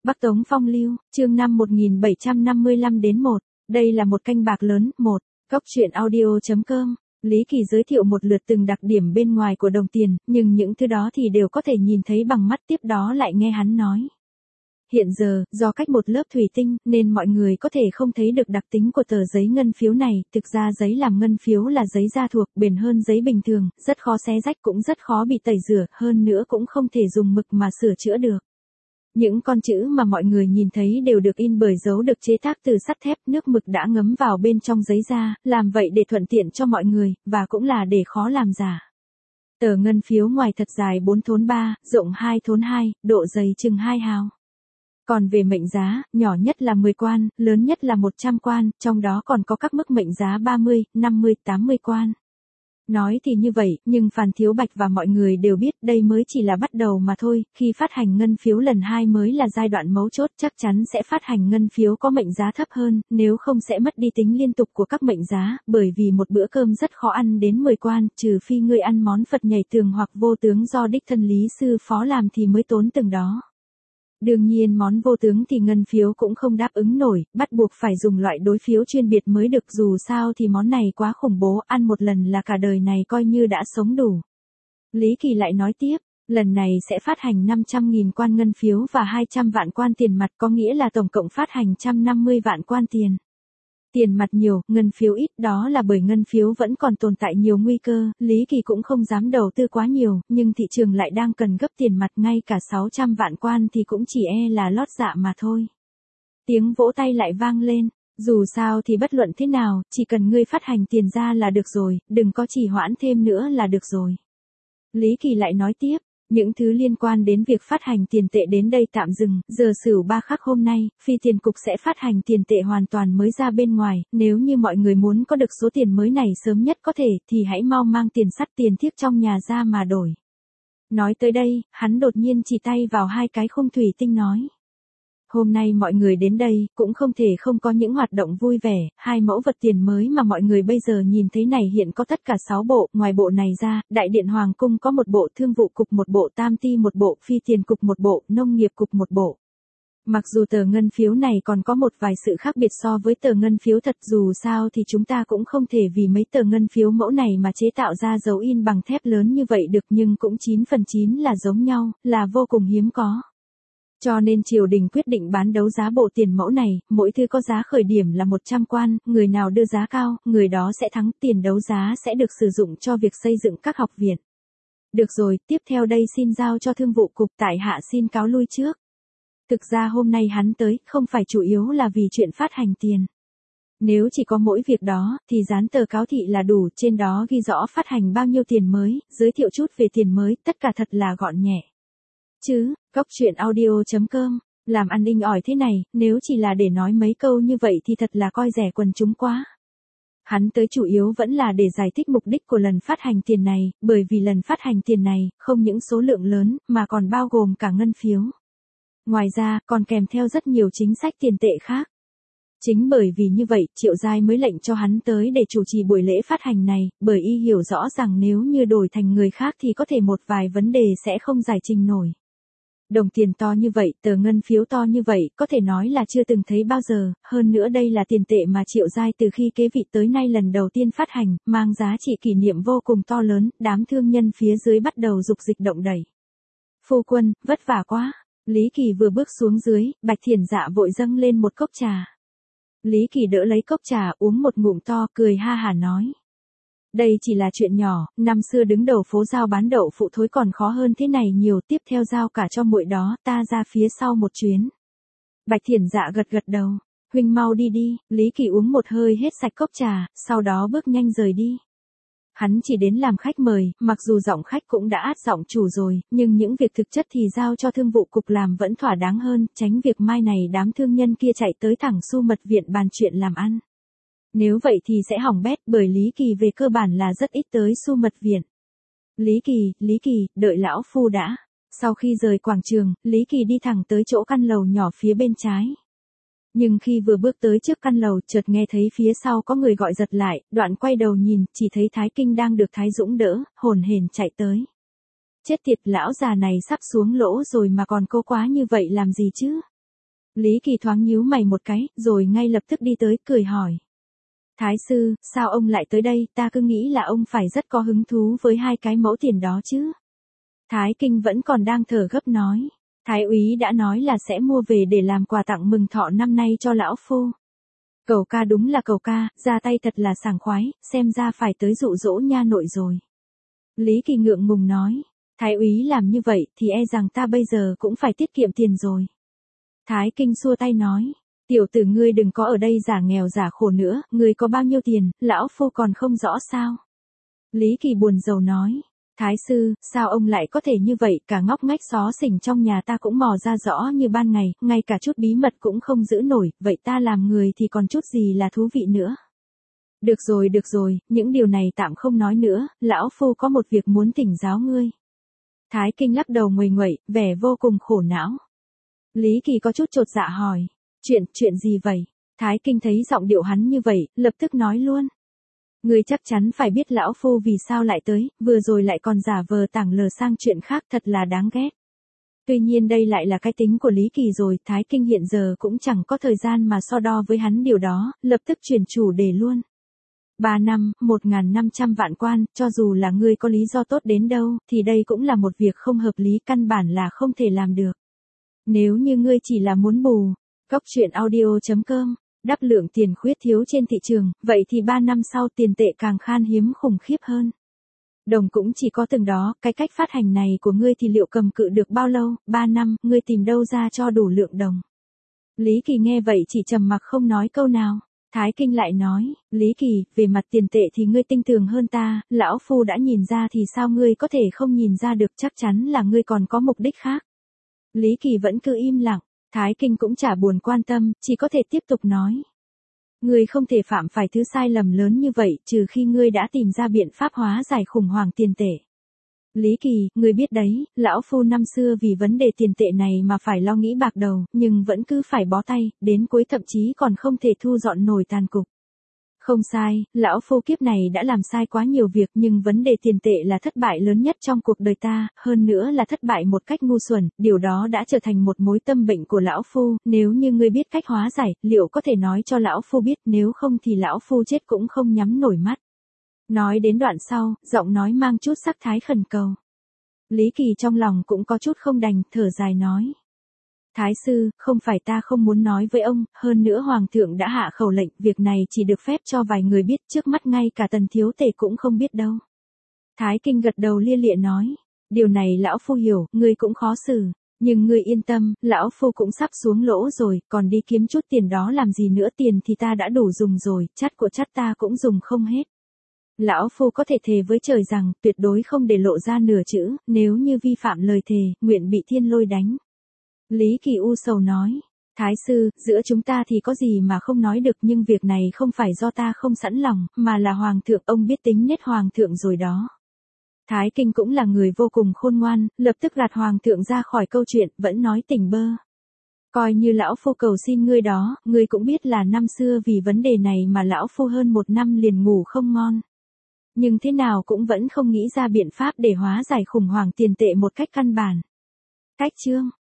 Bắc Tống Phong Lưu, chương 5 1755-1, đây là một kênh bạc lớn, 1, Cóc truyện audio.com. Lý Kỳ giới thiệu một lượt từng đặc điểm bên ngoài của đồng tiền, nhưng những thứ đó thì đều có thể nhìn thấy bằng mắt, tiếp đó lại nghe hắn nói. Hiện giờ, do cách một lớp thủy tinh, nên mọi người có thể không thấy được đặc tính của tờ giấy ngân phiếu này, thực ra giấy làm ngân phiếu là giấy da thuộc, bền hơn giấy bình thường, rất khó xé rách cũng rất khó bị tẩy rửa, hơn nữa cũng không thể dùng mực mà sửa chữa được. Những con chữ mà mọi người nhìn thấy đều được in bởi dấu được chế tác từ sắt thép, nước mực đã ngấm vào bên trong giấy da, làm vậy để thuận tiện cho mọi người, và cũng là để khó làm giả. Tờ ngân phiếu ngoài thật dài 4 thốn 3, rộng 2 thốn 2, độ dày chừng 2 hào. Còn về mệnh giá, nhỏ nhất là 10 quan, lớn nhất là 100 quan, trong đó còn có các mức mệnh giá 30, 50, 80 quan. Nói thì như vậy, nhưng Phan Thiếu Bạch và mọi người đều biết đây mới chỉ là bắt đầu mà thôi, khi phát hành ngân phiếu lần 2 mới là giai đoạn mấu chốt, chắc chắn sẽ phát hành ngân phiếu có mệnh giá thấp hơn, nếu không sẽ mất đi tính liên tục của các mệnh giá, bởi vì một bữa cơm rất khó ăn đến 10 quan, trừ phi ngươi ăn món Phật nhảy tường hoặc vô tướng do đích thân Lý Sư Phó làm thì mới tốn từng đó. Đương nhiên món vô tướng thì ngân phiếu cũng không đáp ứng nổi, bắt buộc phải dùng loại đối phiếu chuyên biệt mới được, dù sao thì món này quá khủng bố, ăn một lần là cả đời này coi như đã sống đủ. Lý Kỳ lại nói tiếp, lần này sẽ phát hành 500.000 quan ngân phiếu và 200 vạn quan tiền mặt, có nghĩa là tổng cộng phát hành 150 vạn quan tiền. Tiền mặt nhiều, ngân phiếu ít, đó là bởi ngân phiếu vẫn còn tồn tại nhiều nguy cơ, Lý Kỳ cũng không dám đầu tư quá nhiều, nhưng thị trường lại đang cần gấp tiền mặt, ngay cả 600 vạn quan thì cũng chỉ là lót dạ mà thôi. Tiếng vỗ tay lại vang lên, dù sao thì bất luận thế nào, chỉ cần ngươi phát hành tiền ra là được rồi, đừng có trì hoãn thêm nữa là được rồi. Lý Kỳ lại nói tiếp. Những thứ liên quan đến việc phát hành tiền tệ đến đây tạm dừng, giờ Sửu 3 khắc hôm nay, Phi Tiền Cục sẽ phát hành tiền tệ hoàn toàn mới ra bên ngoài, nếu như mọi người muốn có được số tiền mới này sớm nhất có thể, thì hãy mau mang tiền sắt tiền thiếc trong nhà ra mà đổi. Nói tới đây, hắn đột nhiên chỉ tay vào hai cái khung thủy tinh nói. Hôm nay mọi người đến đây, cũng không thể không có những hoạt động vui vẻ, hai mẫu vật tiền mới mà mọi người bây giờ nhìn thấy này hiện có tất cả 6 bộ, ngoài bộ này ra, Đại điện Hoàng cung có một bộ, Thương vụ cục một bộ, Tam ty một bộ, Phi tiền cục một bộ, Nông nghiệp cục một bộ. Mặc dù tờ ngân phiếu này còn có một vài sự khác biệt so với tờ ngân phiếu thật, dù sao thì chúng ta cũng không thể vì mấy tờ ngân phiếu mẫu này mà chế tạo ra dấu in bằng thép lớn như vậy được, nhưng cũng 9 phần 9 là giống nhau, là vô cùng hiếm có. Cho nên triều đình quyết định bán đấu giá bộ tiền mẫu này, mỗi thứ có giá khởi điểm là 100 quan, người nào đưa giá cao, người đó sẽ thắng, tiền đấu giá sẽ được sử dụng cho việc xây dựng các học viện. Được rồi, tiếp theo đây xin giao cho Thương vụ cục, tại hạ xin cáo lui trước. Thực ra hôm nay hắn tới, không phải chủ yếu là vì chuyện phát hành tiền. Nếu chỉ có mỗi việc đó, thì dán tờ cáo thị là đủ, trên đó ghi rõ phát hành bao nhiêu tiền mới, giới thiệu chút về tiền mới, tất cả thật là gọn nhẹ. Chứ, Cóc truyện audio.com, làm ăn inh ỏi thế này, nếu chỉ là để nói mấy câu như vậy thì thật là coi rẻ quần chúng quá. Hắn tới chủ yếu vẫn là để giải thích mục đích của lần phát hành tiền này, bởi vì lần phát hành tiền này, không những số lượng lớn, mà còn bao gồm cả ngân phiếu. Ngoài ra, còn kèm theo rất nhiều chính sách tiền tệ khác. Chính bởi vì như vậy, Triệu Giai mới lệnh cho hắn tới để chủ trì buổi lễ phát hành này, bởi y hiểu rõ rằng nếu như đổi thành người khác thì có thể một vài vấn đề sẽ không giải trình nổi. Đồng tiền to như vậy, tờ ngân phiếu to như vậy, có thể nói là chưa từng thấy bao giờ, hơn nữa đây là tiền tệ mà Triệu Giai từ khi kế vị tới nay lần đầu tiên phát hành, mang giá trị kỷ niệm vô cùng to lớn, đám thương nhân phía dưới bắt đầu dục dịch động đẩy. Phu quân, vất vả quá. Lý Kỳ vừa bước xuống dưới, Bạch Thiển Dạ vội dâng lên một cốc trà. Lý Kỳ đỡ lấy cốc trà, uống một ngụm to, cười ha hả nói. Đây chỉ là chuyện nhỏ, năm xưa đứng đầu phố giao bán đậu phụ thối còn khó hơn thế này nhiều, tiếp theo giao cả cho muội đó, ta ra phía sau một chuyến. Bạch Thiển Dạ gật gật đầu, huynh mau đi đi, Lý Kỳ uống một hơi hết sạch cốc trà, sau đó bước nhanh rời đi. Hắn chỉ đến làm khách mời, mặc dù giọng khách cũng đã át giọng chủ rồi, nhưng những việc thực chất thì giao cho Thương vụ cục làm vẫn thỏa đáng hơn, tránh việc mai này đám thương nhân kia chạy tới thẳng Su Mật Viện bàn chuyện làm ăn. Nếu vậy thì sẽ hỏng bét, bởi Lý Kỳ về cơ bản là rất ít tới Su Mật Viện. Lý Kỳ, đợi lão phu đã. Sau khi rời quảng trường, Lý Kỳ đi thẳng tới chỗ căn lầu nhỏ phía bên trái. Nhưng khi vừa bước tới trước căn lầu, chợt nghe thấy phía sau có người gọi giật lại, đoạn quay đầu nhìn, chỉ thấy Thái Kinh đang được Thái Dũng đỡ, hồn hển chạy tới. Chết tiệt, lão già này sắp xuống lỗ rồi mà còn cố quá như vậy làm gì chứ? Lý Kỳ thoáng nhíu mày một cái, rồi ngay lập tức đi tới, cười hỏi. Thái sư, sao ông lại tới đây, ta cứ nghĩ là ông phải rất có hứng thú với 2 cái mẫu tiền đó chứ. Thái Kinh vẫn còn đang thở gấp nói. Thái úy đã nói là sẽ mua về để làm quà tặng mừng thọ năm nay cho lão phu. Cầu ca đúng là cầu ca, ra tay thật là sảng khoái, xem ra phải tới dụ dỗ nha nội rồi. Lý Kỳ ngượng ngùng nói. Thái úy làm như vậy thì e rằng ta bây giờ cũng phải tiết kiệm tiền rồi. Thái Kinh xua tay nói. Tiểu tử ngươi đừng có ở đây giả nghèo giả khổ nữa, ngươi có bao nhiêu tiền, lão phu còn không rõ sao. Lý Kỳ buồn rầu nói. Thái sư, sao ông lại có thể như vậy, cả ngóc ngách xó xỉnh trong nhà ta cũng mò ra rõ như ban ngày, ngay cả chút bí mật cũng không giữ nổi, vậy ta làm người thì còn chút gì là thú vị nữa. Được rồi, những điều này tạm không nói nữa, lão phu có một việc muốn thỉnh giáo ngươi. Thái Kinh lắc đầu nguầy nguậy, vẻ vô cùng khổ não. Lý Kỳ có chút chột dạ hỏi. Chuyện gì vậy? Thái Kinh thấy giọng điệu hắn như vậy, lập tức nói luôn. Ngươi chắc chắn phải biết lão phu vì sao lại tới, vừa rồi lại còn giả vờ tảng lờ sang chuyện khác, thật là đáng ghét. Tuy nhiên đây lại là cái tính của Lý Kỳ rồi, Thái Kinh hiện giờ cũng chẳng có thời gian mà so đo với hắn điều đó, lập tức chuyển chủ đề luôn. 3 năm, 1.500 vạn quan, cho dù là ngươi có lý do tốt đến đâu, thì đây cũng là một việc không hợp lý, căn bản là không thể làm được. Nếu như ngươi chỉ là muốn bù, Coctruyện.audio.com, đắp lượng tiền khuyết thiếu trên thị trường, vậy thì 3 năm sau tiền tệ càng khan hiếm khủng khiếp hơn. Đồng cũng chỉ có từng đó, cái cách phát hành này của ngươi thì liệu cầm cự được bao lâu, 3 năm, ngươi tìm đâu ra cho đủ lượng đồng. Lý Kỳ nghe vậy chỉ trầm mặc không nói câu nào. Thái Kinh lại nói, Lý Kỳ, về mặt tiền tệ thì ngươi tinh tường hơn ta, lão phu đã nhìn ra thì sao ngươi có thể không nhìn ra được, chắc chắn là ngươi còn có mục đích khác. Lý Kỳ vẫn cứ im lặng, Thái Kinh cũng chả buồn quan tâm, chỉ có thể tiếp tục nói. Ngươi không thể phạm phải thứ sai lầm lớn như vậy, trừ khi ngươi đã tìm ra biện pháp hóa giải khủng hoảng tiền tệ. Lý Kỳ, ngươi biết đấy, lão phu năm xưa vì vấn đề tiền tệ này mà phải lo nghĩ bạc đầu, nhưng vẫn cứ phải bó tay, đến cuối thậm chí còn không thể thu dọn nổi tàn cục. Không sai, lão phu kiếp này đã làm sai quá nhiều việc, nhưng vấn đề tiền tệ là thất bại lớn nhất trong cuộc đời ta, hơn nữa là thất bại một cách ngu xuẩn, điều đó đã trở thành một mối tâm bệnh của lão phu, nếu như ngươi biết cách hóa giải, liệu có thể nói cho lão phu biết, nếu không thì lão phu chết cũng không nhắm nổi mắt. Nói đến đoạn sau, giọng nói mang chút sắc thái khẩn cầu. Lý Kỳ trong lòng cũng có chút không đành, thở dài nói. Thái sư, không phải ta không muốn nói với ông, hơn nữa hoàng thượng đã hạ khẩu lệnh, việc này chỉ được phép cho vài người biết, trước mắt ngay cả Tần thiếu tể cũng không biết đâu. Thái Kinh gật đầu lia lịa nói, điều này lão phu hiểu, ngươi cũng khó xử, nhưng ngươi yên tâm, lão phu cũng sắp xuống lỗ rồi, còn đi kiếm chút tiền đó làm gì nữa, tiền thì ta đã đủ dùng rồi, chắt của chắt ta cũng dùng không hết. Lão phu có thể thề với trời rằng, tuyệt đối không để lộ ra nửa chữ, nếu như vi phạm lời thề, nguyện bị thiên lôi đánh. Lý Kỳ u sầu nói, Thái sư, giữa chúng ta thì có gì mà không nói được, nhưng việc này không phải do ta không sẵn lòng, mà là hoàng thượng, ông biết tính nết hoàng thượng rồi đó. Thái Kinh cũng là người vô cùng khôn ngoan, lập tức gạt hoàng thượng ra khỏi câu chuyện, vẫn nói tỉnh bơ. Coi như lão phu cầu xin ngươi đó, ngươi cũng biết là năm xưa vì vấn đề này mà lão phu hơn 1 năm liền ngủ không ngon. Nhưng thế nào cũng vẫn không nghĩ ra biện pháp để hóa giải khủng hoảng tiền tệ một cách căn bản. Cách chương